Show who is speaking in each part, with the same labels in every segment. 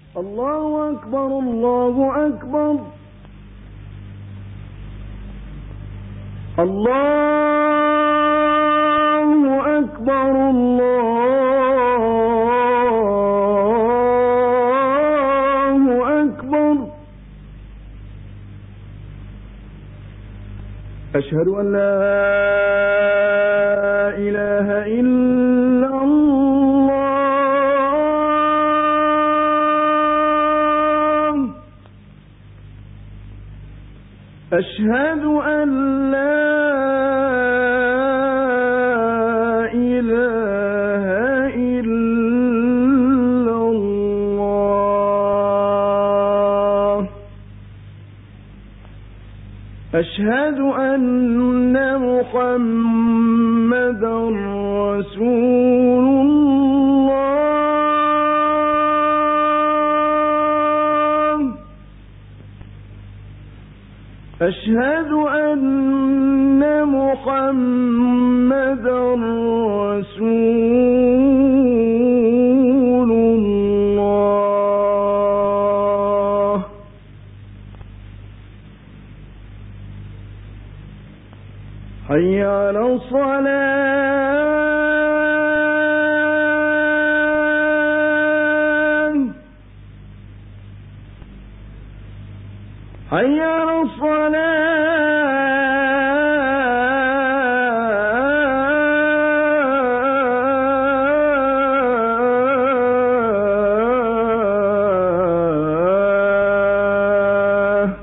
Speaker 1: الله أكبر الله أكبر الله أكبر الله أكبر. أشهد أن لا إله إلا الله. أشهد أن لا إله إلا الله. أشهد أن محمدا رسول الله. أشهد أن محمدا رسول الله. حي على الصلاة. حي على الصلاة.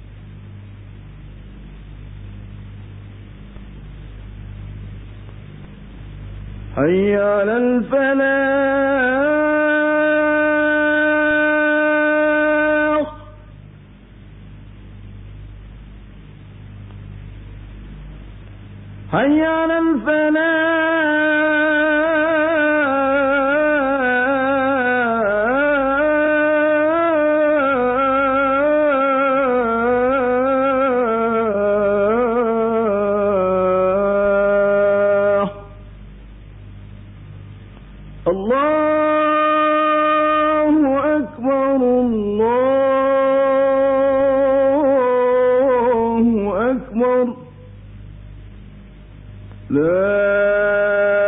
Speaker 1: حي على الفلاح. حي على الفلاح. الله أكبر الله أكبر. لا